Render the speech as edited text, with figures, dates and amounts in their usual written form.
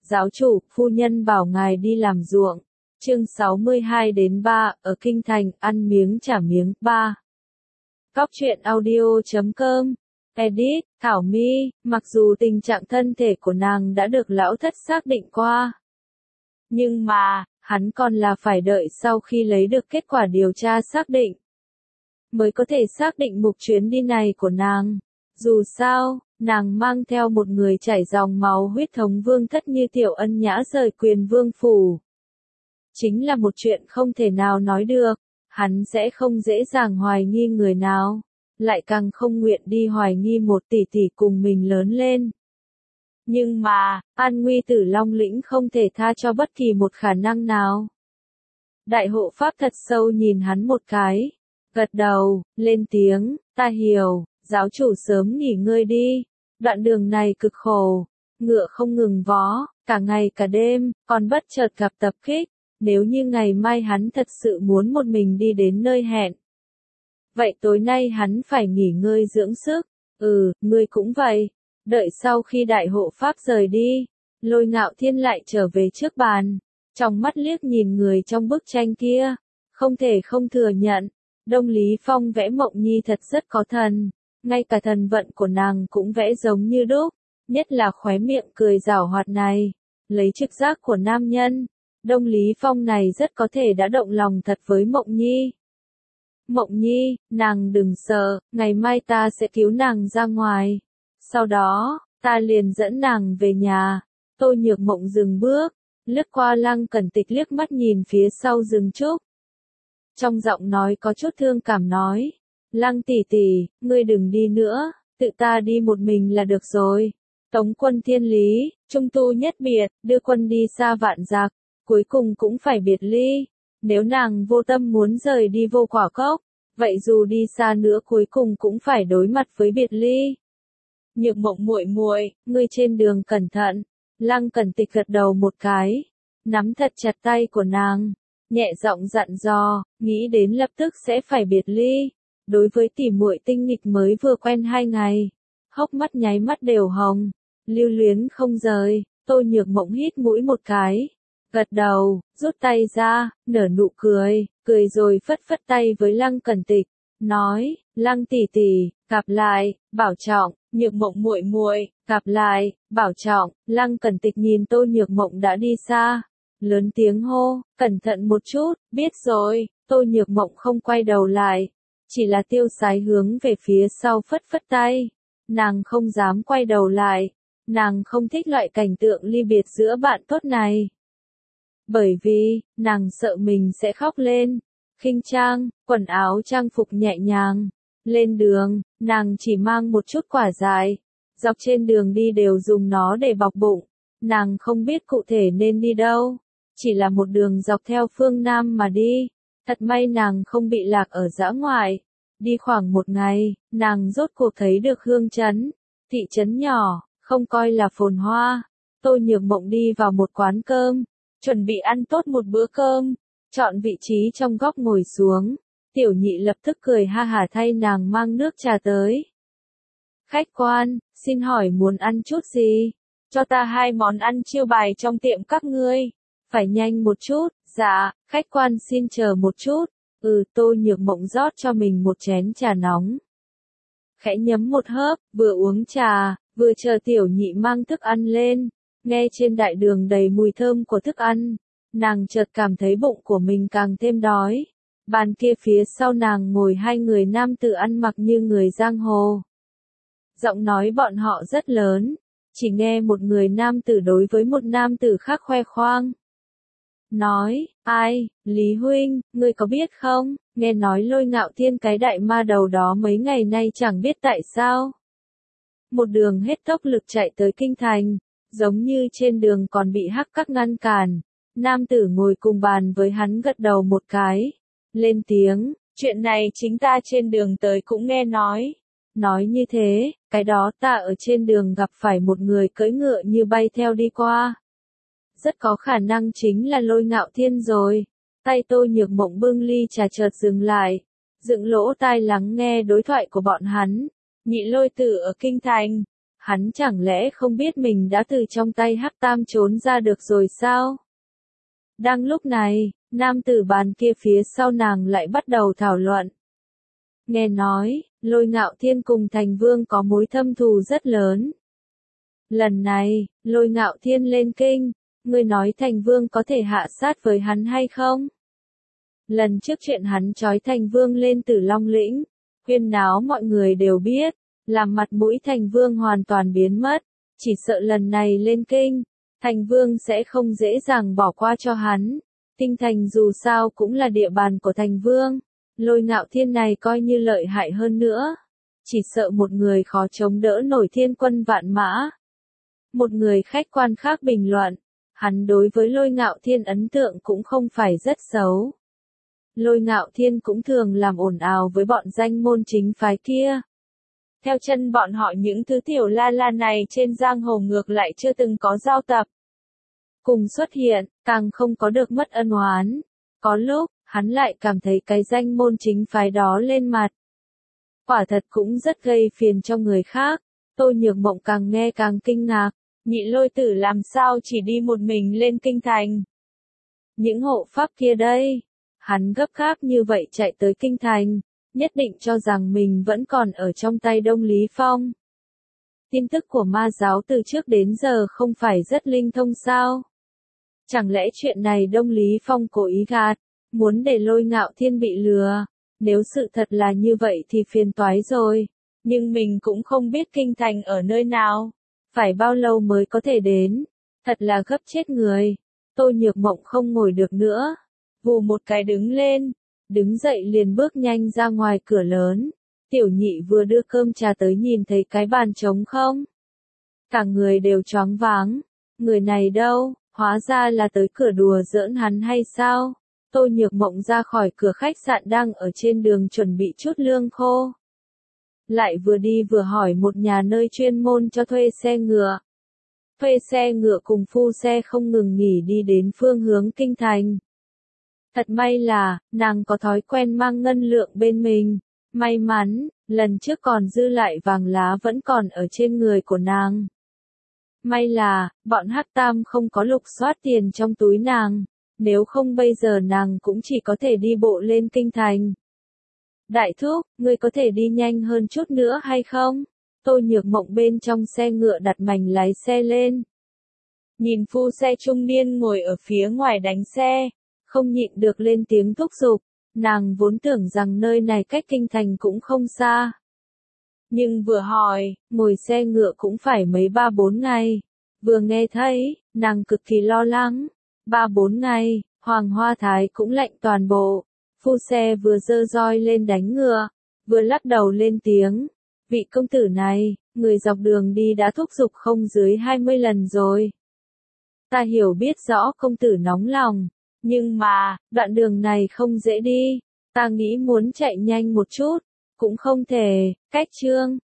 Giáo chủ, phu nhân bảo ngài đi làm ruộng. Chương 62-3, ở Kinh Thành, ăn miếng trả miếng, 3. Góc truyện audio.com. Edit, Thảo My, mặc dù tình trạng thân thể của nàng đã được lão thất xác định qua. Nhưng mà, hắn còn là phải đợi sau khi lấy được kết quả điều tra xác định, mới có thể xác định mục chuyến đi này của nàng. Dù sao, nàng mang theo một người chảy dòng máu huyết thống vương thất như Tiểu Ân Nhã rời Quyền Vương phủ. Chính là một chuyện không thể nào nói được, hắn sẽ không dễ dàng hoài nghi người nào, lại càng không nguyện đi hoài nghi một tỷ tỷ cùng mình lớn lên. Nhưng mà, An Nguy Tử Long Lĩnh không thể tha cho bất kỳ một khả năng nào. Đại hộ pháp thật sâu nhìn hắn một cái, gật đầu, lên tiếng, ta hiểu, giáo chủ sớm nghỉ ngơi đi, đoạn đường này cực khổ, ngựa không ngừng vó, cả ngày cả đêm, còn bất chợt gặp tập kích, nếu như ngày mai hắn thật sự muốn một mình đi đến nơi hẹn. Vậy tối nay hắn phải nghỉ ngơi dưỡng sức, ngươi cũng vậy. Đợi sau khi đại hộ pháp rời đi, Lôi Ngạo Thiên lại trở về trước bàn, trong mắt liếc nhìn người trong bức tranh kia, không thể không thừa nhận, Đông Lý Phong vẽ Mộng Nhi thật rất có thần, ngay cả thần vận của nàng cũng vẽ giống như đúc, nhất là khóe miệng cười giảo hoạt này, lấy trực giác của nam nhân, Đông Lý Phong này rất có thể đã động lòng thật với Mộng Nhi. Mộng Nhi, nàng đừng sợ, ngày mai ta sẽ cứu nàng ra ngoài. Sau đó, ta liền dẫn nàng về nhà. Tô Nhược Mộng dừng bước, lướt qua Lăng Cẩn Tịch liếc mắt nhìn phía sau rừng trúc. Trong giọng nói có chút thương cảm nói, Lăng tỷ tỷ, ngươi đừng đi nữa, tự ta đi một mình là được rồi. Tống quân thiên lý, trung tu nhất biệt, đưa quân đi xa vạn dặm, cuối cùng cũng phải biệt ly. Nếu nàng vô tâm muốn rời đi Vô Quả Cốc, vậy dù đi xa nữa cuối cùng cũng phải đối mặt với biệt ly. Nhược Mộng muội muội, ngươi trên đường cẩn thận. Lăng Cẩn Tịch gật đầu một cái, nắm thật chặt tay của nàng, nhẹ giọng dặn dò, nghĩ đến lập tức sẽ phải biệt ly. Đối với tỷ muội tinh nghịch mới vừa quen 2 ngày, hốc mắt nháy mắt đều hồng, lưu luyến không rời. Tô Nhược Mộng hít mũi một cái, gật đầu, rút tay ra, nở nụ cười, cười rồi phất phất tay với Lăng Cẩn Tịch, nói, Lăng tỷ tỷ, gặp lại, bảo trọng. Nhược Mộng muội muội, gặp lại, bảo trọng. Lăng Cẩn Tịch nhìn Tô Nhược Mộng đã đi xa, lớn tiếng hô, cẩn thận một chút, biết rồi. Tô Nhược Mộng không quay đầu lại, chỉ là tiêu sái hướng về phía sau phất phất tay. Nàng không dám quay đầu lại, nàng không thích loại cảnh tượng ly biệt giữa bạn tốt này. Bởi vì, nàng sợ mình sẽ khóc lên. Khinh trang, quần áo trang phục nhẹ nhàng. Lên đường, nàng chỉ mang một chút quả dại, dọc trên đường đi đều dùng nó để bọc bụng, nàng không biết cụ thể nên đi đâu, chỉ là một đường dọc theo phương Nam mà đi, thật may nàng không bị lạc ở dã ngoại. Đi khoảng 1 ngày, nàng rốt cuộc thấy được Hương Trấn, thị trấn nhỏ, không coi là phồn hoa. Tô Nhược Mộng đi vào một quán cơm, chuẩn bị ăn tốt một bữa cơm, chọn vị trí trong góc ngồi xuống. Tiểu Nhị lập tức cười ha hả thay nàng mang nước trà tới. Khách quan, xin hỏi muốn ăn chút gì? Cho ta 2 món ăn chiêu bài trong tiệm các ngươi. Phải nhanh một chút. Dạ, khách quan xin chờ một chút. Tô Nhược Mộng rót cho mình một chén trà nóng. Khẽ nhấm một hớp, vừa uống trà, vừa chờ Tiểu Nhị mang thức ăn lên. Nghe trên đại đường đầy mùi thơm của thức ăn, nàng chợt cảm thấy bụng của mình càng thêm đói. Bàn kia phía sau nàng ngồi 2 người nam tử ăn mặc như người giang hồ. Giọng nói bọn họ rất lớn, chỉ nghe một người nam tử đối với một nam tử khác khoe khoang. Nói, ai, Lý Huynh, ngươi có biết không, nghe nói Lôi Ngạo Thiên cái đại ma đầu đó mấy ngày nay chẳng biết tại sao. Một đường hết tốc lực chạy tới Kinh Thành, giống như trên đường còn bị hắc các ngăn cản. Nam tử ngồi cùng bàn với hắn gật đầu một cái. Lên tiếng, chuyện này chính ta trên đường tới cũng nghe nói. Nói như thế, cái đó ta ở trên đường gặp phải một người cưỡi ngựa như bay theo đi qua. Rất có khả năng chính là Lôi Ngạo Thiên rồi. Tay Tô Nhược Mộng bưng ly trà chợt dừng lại, dựng lỗ tai lắng nghe đối thoại của bọn hắn. Nhị Lôi Tử ở Kinh Thành, Hắn chẳng lẽ không biết mình đã từ trong tay Hắc Tam trốn ra được rồi sao? Đang lúc này, nam tử bàn kia phía sau nàng lại bắt đầu thảo luận. Nghe nói, Lôi Ngạo Thiên cùng Thành Vương có mối thâm thù rất lớn. Lần này, Lôi Ngạo Thiên lên kinh, ngươi nói Thành Vương có thể hạ sát với hắn hay không? Lần trước chuyện hắn trói Thành Vương lên Tử Long Lĩnh, huyên náo mọi người đều biết, làm mặt mũi Thành Vương hoàn toàn biến mất, chỉ sợ lần này lên kinh, Thành Vương sẽ không dễ dàng bỏ qua cho hắn. Kinh thành dù sao cũng là địa bàn của Thành Vương, Lôi Ngạo Thiên này coi như lợi hại hơn nữa, chỉ sợ một người khó chống đỡ nổi thiên quân vạn mã. Một người khách quan khác bình luận, hắn đối với Lôi Ngạo Thiên ấn tượng cũng không phải rất xấu. Lôi Ngạo Thiên cũng thường làm ồn ào với bọn danh môn chính phái kia. Theo chân bọn họ những thứ tiểu la la này trên giang hồ ngược lại chưa từng có giao tập. Cùng xuất hiện, càng không có được mất ân oán. Có lúc, hắn lại cảm thấy cái danh môn chính phái đó lên mặt. Quả thật cũng rất gây phiền cho người khác. Tô Nhược Mộng càng nghe càng kinh ngạc. Nhị Lôi Tử làm sao chỉ đi một mình lên kinh thành? Những hộ pháp kia đây, hắn gấp gáp như vậy chạy tới kinh thành, nhất định cho rằng mình vẫn còn ở trong tay Đông Lý Phong. Tin tức của ma giáo từ trước đến giờ không phải rất linh thông sao? Chẳng lẽ chuyện này Đông Lý Phong cố ý gạt, muốn để Lôi Ngạo Thiên bị lừa? Nếu sự thật là như vậy thì phiền toái rồi. Nhưng mình cũng không biết kinh thành ở nơi nào, phải bao lâu mới có thể đến. Thật là gấp chết người. Tô Nhược Mộng không ngồi được nữa, vù một cái đứng lên, đứng dậy liền bước nhanh ra ngoài cửa lớn. Tiểu Nhị vừa đưa cơm trà tới nhìn thấy cái bàn trống không, cả người đều choáng váng. Người này đâu, hóa ra là tới cửa đùa giỡn hắn hay sao? Tô Nhược Mộng ra khỏi cửa khách sạn đang ở trên đường chuẩn bị chút lương khô. Lại vừa đi vừa hỏi một nhà nơi chuyên môn cho thuê xe ngựa. Thuê xe ngựa cùng phu xe không ngừng nghỉ đi đến phương hướng kinh thành. Thật may là, nàng có thói quen mang ngân lượng bên mình. May mắn, lần trước còn dư lại vàng lá vẫn còn ở trên người của nàng. May là, bọn Hắc Tam không có lục soát tiền trong túi nàng. Nếu không bây giờ nàng cũng chỉ có thể đi bộ lên kinh thành. Đại thúc, ngươi có thể đi nhanh hơn chút nữa hay không? Tô Nhược Mộng bên trong xe ngựa đặt mành lái xe lên. Nhìn phu xe trung niên ngồi ở phía ngoài đánh xe, không nhịn được lên tiếng thúc giục. Nàng vốn tưởng rằng nơi này cách kinh thành cũng không xa. Nhưng vừa hỏi, ngồi xe ngựa cũng phải mấy 3-4 ngày. Vừa nghe thấy, nàng cực kỳ lo lắng. 3-4 ngày, Hoàng Hoa Thái cũng lệnh toàn bộ. Phu xe vừa giơ roi lên đánh ngựa, vừa lắc đầu lên tiếng. Vị công tử này, người dọc đường đi đã thúc giục không dưới 20 lần rồi. Ta hiểu biết rõ công tử nóng lòng, nhưng mà, đoạn đường này không dễ đi. Ta nghĩ muốn chạy nhanh một chút, cũng không thể. Cách chương